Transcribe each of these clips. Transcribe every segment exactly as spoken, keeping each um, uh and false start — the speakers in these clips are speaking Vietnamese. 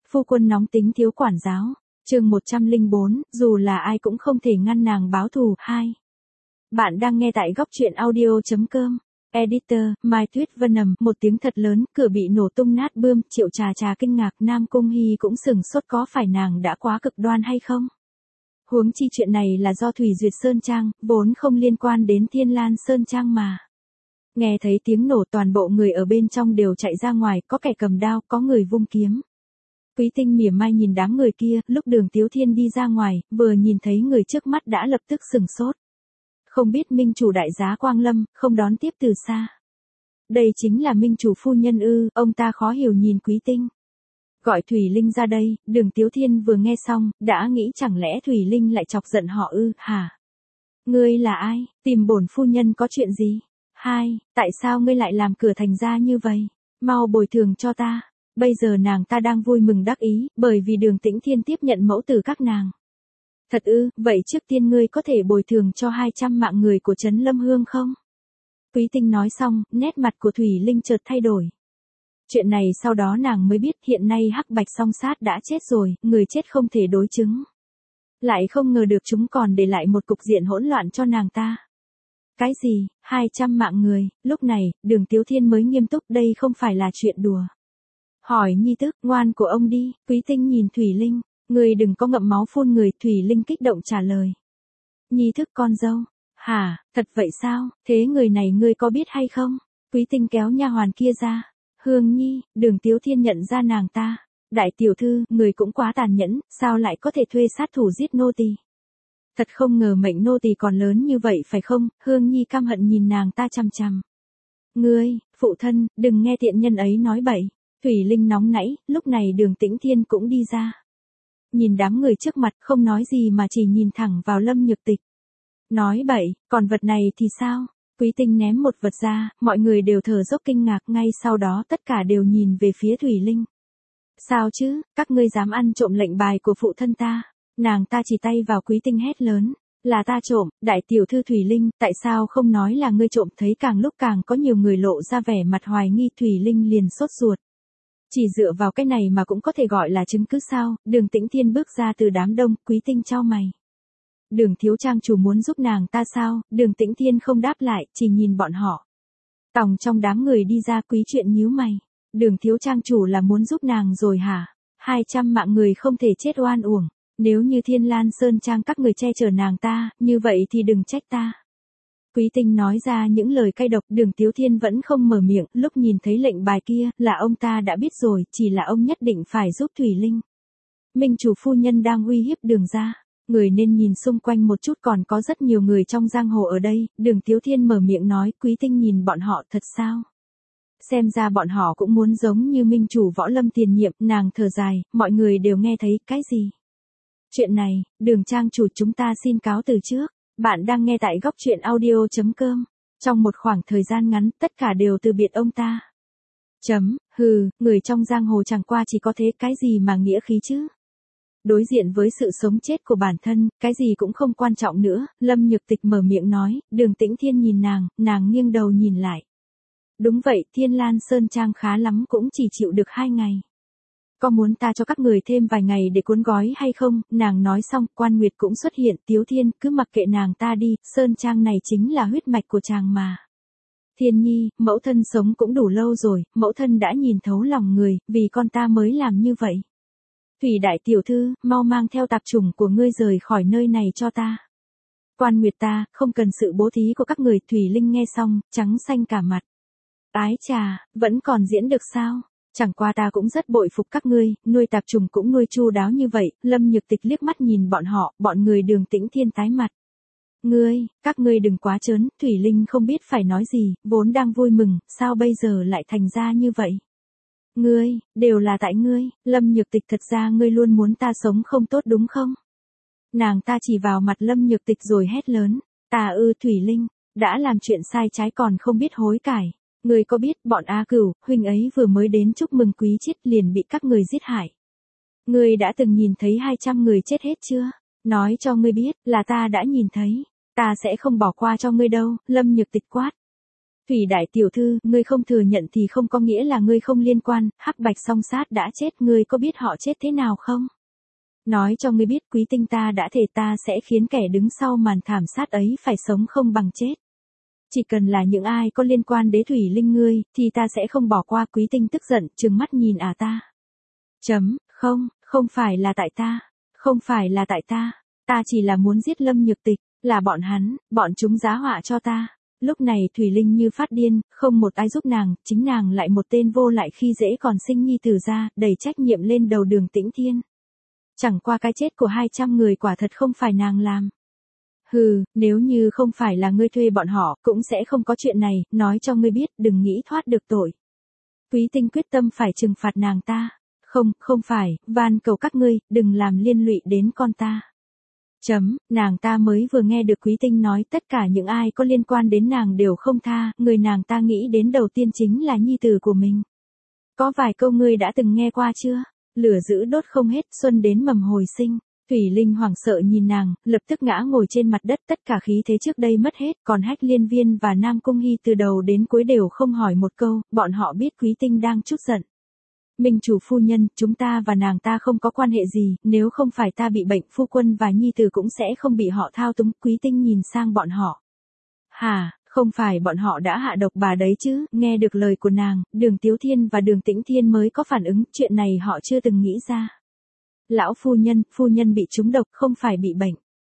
Phu quân nóng tính thiếu quản giáo. Chương một trăm lẻ bốn, dù là ai cũng không thể ngăn nàng báo thù. hai. Bạn đang nghe tại góc truyện audio chấm com. Editor, Mai Tuyết Venom. Một tiếng thật lớn, cửa bị nổ tung nát bươm, Triệu Trà Trà kinh ngạc, Nam Cung Hy cũng sừng sốt, có phải nàng đã quá cực đoan hay không? Huống chi chuyện này là do Thủy Duyệt Sơn Trang, vốn không liên quan đến Thiên Lan Sơn Trang mà. Nghe thấy tiếng nổ, toàn bộ người ở bên trong đều chạy ra ngoài, có kẻ cầm đao, có người vung kiếm. Quý Tinh mỉa mai nhìn đám người kia, lúc Đường Tiếu Thiên đi ra ngoài, vừa nhìn thấy người trước mắt đã lập tức sừng sốt. Không biết minh chủ đại giá Quang Lâm, không đón tiếp từ xa. Đây chính là minh chủ phu nhân ư? Ông ta khó hiểu nhìn Quý Tinh. Gọi Thủy Linh ra đây. Đường Tiếu Thiên vừa nghe xong, đã nghĩ chẳng lẽ Thủy Linh lại chọc giận họ ư? Hả? Ngươi là ai? Tìm bổn phu nhân có chuyện gì? Hai, tại sao ngươi lại làm cửa thành ra như vậy? Mau bồi thường cho ta. Bây giờ nàng ta đang vui mừng đắc ý, bởi vì Đường Tĩnh Thiên tiếp nhận mẫu tử các nàng. Thật ư? Vậy trước tiên ngươi có thể bồi thường cho hai trăm mạng người của Trấn Lâm Hương không? Quý Tinh nói xong, nét mặt của Thủy Linh chợt thay đổi. Chuyện này sau đó nàng mới biết, hiện nay Hắc Bạch Song Sát đã chết rồi, người chết không thể đối chứng. Lại không ngờ được chúng còn để lại một cục diện hỗn loạn cho nàng ta. Cái gì? hai trăm mạng người? Lúc này, Đường Tiếu Thiên mới nghiêm túc, đây không phải là chuyện đùa. Hỏi nhi tức, ngoan của ông đi. Quý Tinh nhìn Thủy Linh, người đừng có ngậm máu phun người. Thủy Linh kích động trả lời. Nhi thức con dâu. Hả, thật vậy sao? Thế người này ngươi có biết hay không? Quý Tinh kéo nha hoàn kia ra. Hương Nhi. Đường Tiếu Thiên nhận ra nàng ta. Đại tiểu thư, người cũng quá tàn nhẫn, sao lại có thể thuê sát thủ giết nô tỳ? Thật không ngờ mệnh nô tỳ còn lớn như vậy phải không? Hương Nhi căm hận nhìn nàng ta chằm chằm. Ngươi, phụ thân, đừng nghe tiện nhân ấy nói bậy. Thủy Linh nóng nảy, lúc này Đường Tĩnh Thiên cũng đi ra. Nhìn đám người trước mặt, không nói gì mà chỉ nhìn thẳng vào Lâm Nhược Tịch. Nói bậy, còn vật này thì sao? Quý Tinh ném một vật ra, mọi người đều thở dốc kinh ngạc, ngay sau đó tất cả đều nhìn về phía Thủy Linh. Sao chứ, các ngươi dám ăn trộm lệnh bài của phụ thân ta? Nàng ta chỉ tay vào Quý Tinh hét lớn. Là ta trộm. Đại tiểu thư Thủy Linh, tại sao không nói là ngươi trộm? Thấy càng lúc càng có nhiều người lộ ra vẻ mặt hoài nghi, Thủy Linh liền sốt ruột. Chỉ dựa vào cái này mà cũng có thể gọi là chứng cứ sao? Đường Tĩnh Thiên bước ra từ đám đông, Quý Tinh chau mày. Đường thiếu trang chủ muốn giúp nàng ta sao? Đường Tĩnh Thiên không đáp lại, chỉ nhìn bọn họ. Tòng trong đám người đi ra, Quý Chuyện nhíu mày. Đường thiếu trang chủ là muốn giúp nàng rồi hả? Hai trăm mạng người không thể chết oan uổng. Nếu như Thiên Lan Sơn Trang các người che chở nàng ta, như vậy thì đừng trách ta. Quý Tinh nói ra những lời cay độc. Đường Tiếu Thiên vẫn không mở miệng, lúc nhìn thấy lệnh bài kia, là ông ta đã biết rồi, chỉ là ông nhất định phải giúp Thủy Linh. Minh chủ phu nhân đang uy hiếp Đường gia. Người nên nhìn xung quanh một chút, còn có rất nhiều người trong giang hồ ở đây. Đường Tiếu Thiên mở miệng nói. Quý Tinh nhìn bọn họ, thật sao? Xem ra bọn họ cũng muốn giống như minh chủ Võ Lâm tiền nhiệm. Nàng thở dài, mọi người đều nghe thấy. Cái gì? Chuyện này, Đường trang chủ chúng ta xin cáo từ trước. Bạn đang nghe tại góc truyện audio chấm com. Trong một khoảng thời gian ngắn, tất cả đều từ biệt ông ta. Chấm, hừ, người trong giang hồ chẳng qua chỉ có thế, cái gì mà nghĩa khí chứ? Đối diện với sự sống chết của bản thân, cái gì cũng không quan trọng nữa. Lâm Nhược Tịch mở miệng nói. Đường Tĩnh Thiên nhìn nàng, nàng nghiêng đầu nhìn lại. Đúng vậy, Thiên Lan Sơn Trang khá lắm cũng chỉ chịu được hai ngày. Có muốn ta cho các người thêm vài ngày để cuốn gói hay không? Nàng nói xong, Quan Nguyệt cũng xuất hiện. Tiếu Thiên, cứ mặc kệ nàng ta đi, Sơn Trang này chính là huyết mạch của chàng mà. Thiên Nhi, mẫu thân sống cũng đủ lâu rồi, mẫu thân đã nhìn thấu lòng người, vì con ta mới làm như vậy. Thủy đại tiểu thư, mau mang theo tạp chủng của ngươi rời khỏi nơi này cho ta. Quan Nguyệt ta, không cần sự bố thí của các người. Thủy Linh nghe xong, trắng xanh cả mặt. Ái chà, vẫn còn diễn được sao? Chẳng qua ta cũng rất bội phục các ngươi, nuôi tạp trùng cũng nuôi chu đáo như vậy. Lâm Nhược Tịch liếc mắt nhìn bọn họ, bọn người Đường Tĩnh Thiên tái mặt. Ngươi, các ngươi đừng quá trớn. Thủy Linh không biết phải nói gì, vốn đang vui mừng, sao bây giờ lại thành ra như vậy? Ngươi, đều là tại ngươi. Lâm Nhược Tịch, thật ra ngươi luôn muốn ta sống không tốt đúng không? Nàng ta chỉ vào mặt Lâm Nhược Tịch rồi hét lớn. Ta ư? Thủy Linh, đã làm chuyện sai trái còn không biết hối cải. Ngươi có biết bọn A Cửu, huynh ấy vừa mới đến chúc mừng quý chiết liền bị các người giết hại. Ngươi đã từng nhìn thấy hai trăm người chết hết chưa? Nói cho ngươi biết, là ta đã nhìn thấy. Ta sẽ không bỏ qua cho ngươi đâu. Lâm Nhược Tịch quát. Thủy đại tiểu thư, ngươi không thừa nhận thì không có nghĩa là ngươi không liên quan, Hắc Bạch Song Sát đã chết, ngươi có biết họ chết thế nào không? Nói cho ngươi biết, Quý Tinh ta đã thề ta sẽ khiến kẻ đứng sau màn thảm sát ấy phải sống không bằng chết. Chỉ cần là những ai có liên quan đến Thủy Linh ngươi, thì ta sẽ không bỏ qua. Quý Tinh tức giận, trừng mắt nhìn à ta. Chấm, không, không phải là tại ta, không phải là tại ta, ta chỉ là muốn giết Lâm Nhược Tịch, là bọn hắn, bọn chúng giá họa cho ta. Lúc này Thủy Linh như phát điên, không một ai giúp nàng, chính nàng lại một tên vô lại khi dễ còn sinh nhi tử ra, đẩy trách nhiệm lên đầu Đường Tĩnh Thiên. Chẳng qua cái chết của hai trăm người quả thật không phải nàng làm. Hừ, nếu như không phải là ngươi thuê bọn họ, cũng sẽ không có chuyện này, nói cho ngươi biết, đừng nghĩ thoát được tội. Quý Tinh quyết tâm phải trừng phạt nàng ta. Không, không phải, van cầu các ngươi, đừng làm liên lụy đến con ta. Chấm, nàng ta mới vừa nghe được Quý Tinh nói tất cả những ai có liên quan đến nàng đều không tha, người nàng ta nghĩ đến đầu tiên chính là nhi tử của mình. Có vài câu ngươi đã từng nghe qua chưa? Lửa giữ đốt không hết, xuân đến mầm hồi sinh. Thủy Linh hoảng sợ nhìn nàng, lập tức ngã ngồi trên mặt đất, tất cả khí thế trước đây mất hết, còn Hách Liên Viên và Nam Cung Hy từ đầu đến cuối đều không hỏi một câu, bọn họ biết Quý Tinh đang chút giận. Minh chủ phu nhân, chúng ta và nàng ta không có quan hệ gì, nếu không phải ta bị bệnh, phu quân và nhi tử cũng sẽ không bị họ thao túng. Quý Tinh nhìn sang bọn họ. Hả, không phải bọn họ đã hạ độc bà đấy chứ? Nghe được lời của nàng, Đường Tiếu Thiên và Đường Tĩnh Thiên mới có phản ứng, chuyện này họ chưa từng nghĩ ra. Lão phu nhân, phu nhân bị trúng độc, không phải bị bệnh.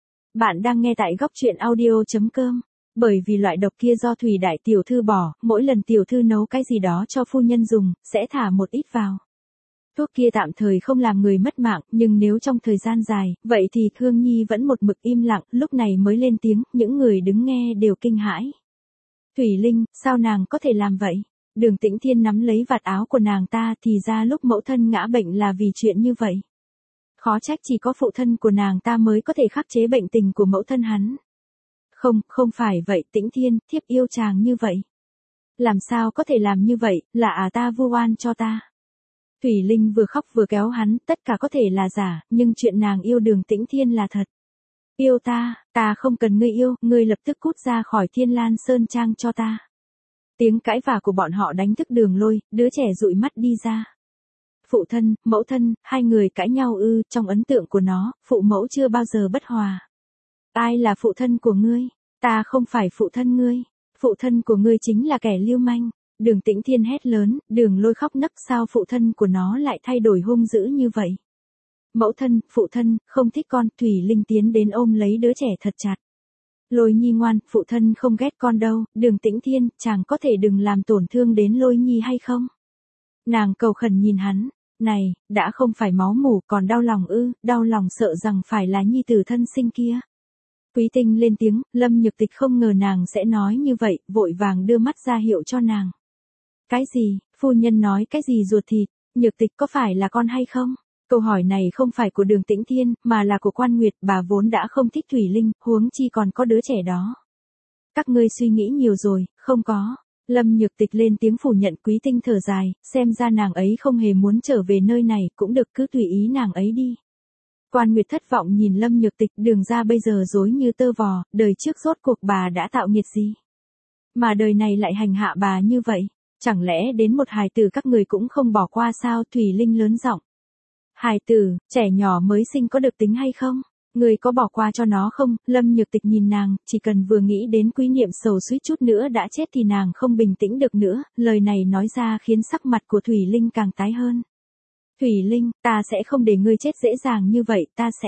Bạn đang nghe tại góc truyện audio chấm com. Bởi vì loại độc kia do Thủy đại tiểu thư bỏ, mỗi lần tiểu thư nấu cái gì đó cho phu nhân dùng, sẽ thả một ít vào. Thuốc kia tạm thời không làm người mất mạng, nhưng nếu trong thời gian dài, vậy thì Khương Nhi vẫn một mực im lặng, lúc này mới lên tiếng, những người đứng nghe đều kinh hãi. Thủy Linh, sao nàng có thể làm vậy? Đường Tĩnh Thiên nắm lấy vạt áo của nàng ta, thì ra lúc mẫu thân ngã bệnh là vì chuyện như vậy. Khó trách chỉ có phụ thân của nàng ta mới có thể khắc chế bệnh tình của mẫu thân hắn. Không, không phải vậy, Tĩnh Thiên, thiếp yêu chàng như vậy. Làm sao có thể làm như vậy, là à ta vu oan cho ta. Thủy Linh vừa khóc vừa kéo hắn, tất cả có thể là giả, nhưng chuyện nàng yêu Đường Tĩnh Thiên là thật. Yêu ta, ta không cần ngươi yêu, ngươi lập tức cút ra khỏi Thiên Lan Sơn Trang cho ta. Tiếng cãi vả của bọn họ đánh thức Đường Lôi, đứa trẻ dụi mắt đi ra. Phụ thân, mẫu thân, hai người cãi nhau ư, trong ấn tượng của nó, phụ mẫu chưa bao giờ bất hòa. Ai là phụ thân của ngươi? Ta không phải phụ thân ngươi. Phụ thân của ngươi chính là kẻ lưu manh. Đường Tĩnh Thiên hét lớn, Đường Lôi khóc nấc, sao phụ thân của nó lại thay đổi hung dữ như vậy? Mẫu thân, phụ thân, không thích con. Thủy Linh tiến đến ôm lấy đứa trẻ thật chặt. Lôi Nhi ngoan, phụ thân không ghét con đâu. Đường Tĩnh Thiên, chàng có thể đừng làm tổn thương đến Lôi Nhi hay không? Nàng cầu khẩn nhìn hắn. Này, đã không phải máu mủ còn đau lòng ư, đau lòng sợ rằng phải là nhi tử thân sinh kia. Quý Tinh lên tiếng, Lâm Nhược Tịch không ngờ nàng sẽ nói như vậy, vội vàng đưa mắt ra hiệu cho nàng. Cái gì, phu nhân nói cái gì ruột thịt, Nhược Tịch có phải là con hay không? Câu hỏi này không phải của Đường Tĩnh Thiên, mà là của Quan Nguyệt, bà vốn đã không thích Thủy Linh, huống chi còn có đứa trẻ đó. Các ngươi suy nghĩ nhiều rồi, không có. Lâm Nhược Tịch lên tiếng phủ nhận. Quý Tinh thở dài, xem ra nàng ấy không hề muốn trở về nơi này, cũng được, cứ tùy ý nàng ấy đi. Quan Nguyệt thất vọng nhìn Lâm Nhược Tịch, Đường ra bây giờ rối như tơ vò, đời trước rốt cuộc bà đã tạo nghiệt gì? Mà đời này lại hành hạ bà như vậy, chẳng lẽ đến một hài tử các người cũng không bỏ qua sao? Thủy Linh lớn giọng. Hài tử, trẻ nhỏ mới sinh có được tính hay không? Người có bỏ qua cho nó không? Lâm Nhược Tịch nhìn nàng, chỉ cần vừa nghĩ đến Quý Niệm Sầu suýt chút nữa đã chết thì nàng không bình tĩnh được nữa, lời này nói ra khiến sắc mặt của Thủy Linh càng tái hơn. Thủy Linh, ta sẽ không để ngươi chết dễ dàng như vậy, ta sẽ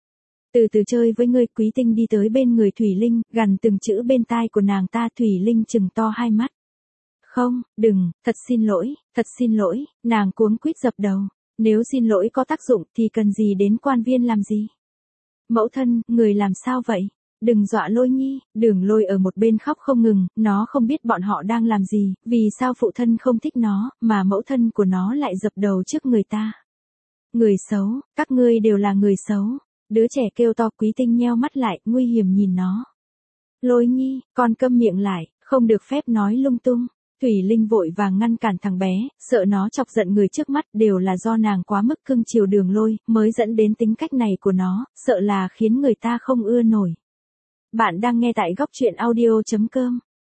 từ từ chơi với ngươi. Quý Tinh đi tới bên người Thủy Linh, gằn từng chữ bên tai của nàng ta. Thủy Linh trừng to hai mắt. Không, đừng, thật xin lỗi, thật xin lỗi, nàng cuống quýt dập đầu. Nếu xin lỗi có tác dụng thì cần gì đến quan viên làm gì? Mẫu thân, người làm sao vậy? Đừng dọa Lôi Nhi. Đường Lôi ở một bên khóc không ngừng, nó không biết bọn họ đang làm gì, vì sao phụ thân không thích nó, mà mẫu thân của nó lại dập đầu trước người ta. Người xấu, các ngươi đều là người xấu. Đứa trẻ kêu to. Quý Tinh nheo mắt lại, nguy hiểm nhìn nó. Lôi Nhi, con câm miệng lại, không được phép nói lung tung. Thủy Linh vội vàng ngăn cản thằng bé, sợ nó chọc giận người trước mắt, đều là do nàng quá mức cưng chiều Đường Lôi, mới dẫn đến tính cách này của nó, sợ là khiến người ta không ưa nổi. Bạn đang nghe tại góc truyện audio chấm com.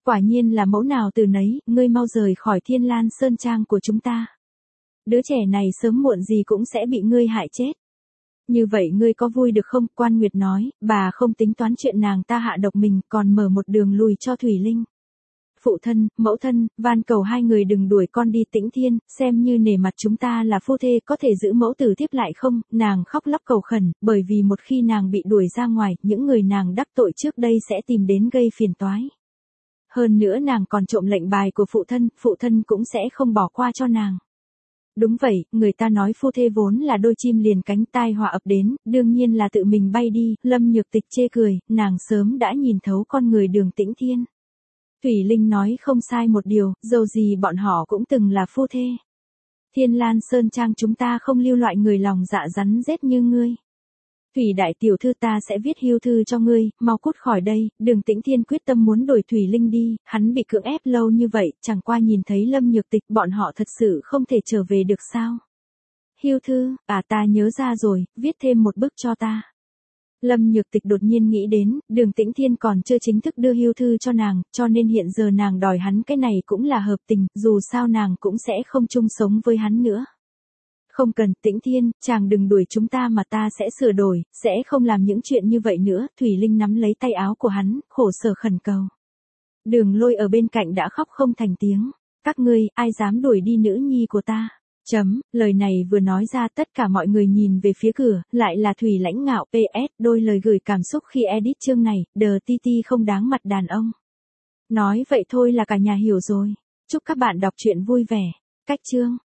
Quả nhiên là mẫu nào từ nấy, ngươi mau rời khỏi Thiên Lan Sơn Trang của chúng ta. Đứa trẻ này sớm muộn gì cũng sẽ bị ngươi hại chết. Như vậy ngươi có vui được không? Quan Nguyệt nói, bà không tính toán chuyện nàng ta hạ độc mình, còn mở một đường lùi cho Thủy Linh. Phụ thân, mẫu thân, van cầu hai người đừng đuổi con đi Tĩnh Thiên, xem như nể mặt chúng ta là phu thê có thể giữ mẫu tử tiếp lại không? Nàng khóc lóc cầu khẩn, bởi vì một khi nàng bị đuổi ra ngoài, những người nàng đắc tội trước đây sẽ tìm đến gây phiền toái. Hơn nữa nàng còn trộm lệnh bài của phụ thân, phụ thân cũng sẽ không bỏ qua cho nàng. Đúng vậy, người ta nói phu thê vốn là đôi chim liền cánh, tai họa ập đến, đương nhiên là tự mình bay đi. Lâm Nhược Tịch chê cười, nàng sớm đã nhìn thấu con người Đường Tĩnh Thiên. Thủy Linh nói không sai một điều, dầu gì bọn họ cũng từng là phu thê. Thiên Lan Sơn Trang chúng ta không lưu loại người lòng dạ rắn rết như ngươi. Thủy đại tiểu thư, ta sẽ viết hưu thư cho ngươi, mau cút khỏi đây. Đường Tĩnh Thiên quyết tâm muốn đuổi Thủy Linh đi, hắn bị cưỡng ép lâu như vậy, chẳng qua nhìn thấy Lâm Nhược Tịch, bọn họ thật sự không thể trở về được sao? Hưu thư, à ta nhớ ra rồi, viết thêm một bức cho ta. Lâm Nhược Tịch đột nhiên nghĩ đến, Đường Tĩnh Thiên còn chưa chính thức đưa hưu thư cho nàng, cho nên hiện giờ nàng đòi hắn cái này cũng là hợp tình, dù sao nàng cũng sẽ không chung sống với hắn nữa. Không cần, Tĩnh Thiên, chàng đừng đuổi chúng ta mà ta sẽ sửa đổi, sẽ không làm những chuyện như vậy nữa. Thủy Linh nắm lấy tay áo của hắn, khổ sở khẩn cầu. Đường Lôi ở bên cạnh đã khóc không thành tiếng. Các ngươi, ai dám đuổi đi nữ nhi của ta? Chấm, lời này vừa nói ra tất cả mọi người nhìn về phía cửa, lại là Thủy Lãnh Ngạo. pê ét, đôi lời gửi cảm xúc khi edit chương này, đờ ti ti không đáng mặt đàn ông. Nói vậy thôi là cả nhà hiểu rồi. Chúc các bạn đọc truyện vui vẻ. Cách chương.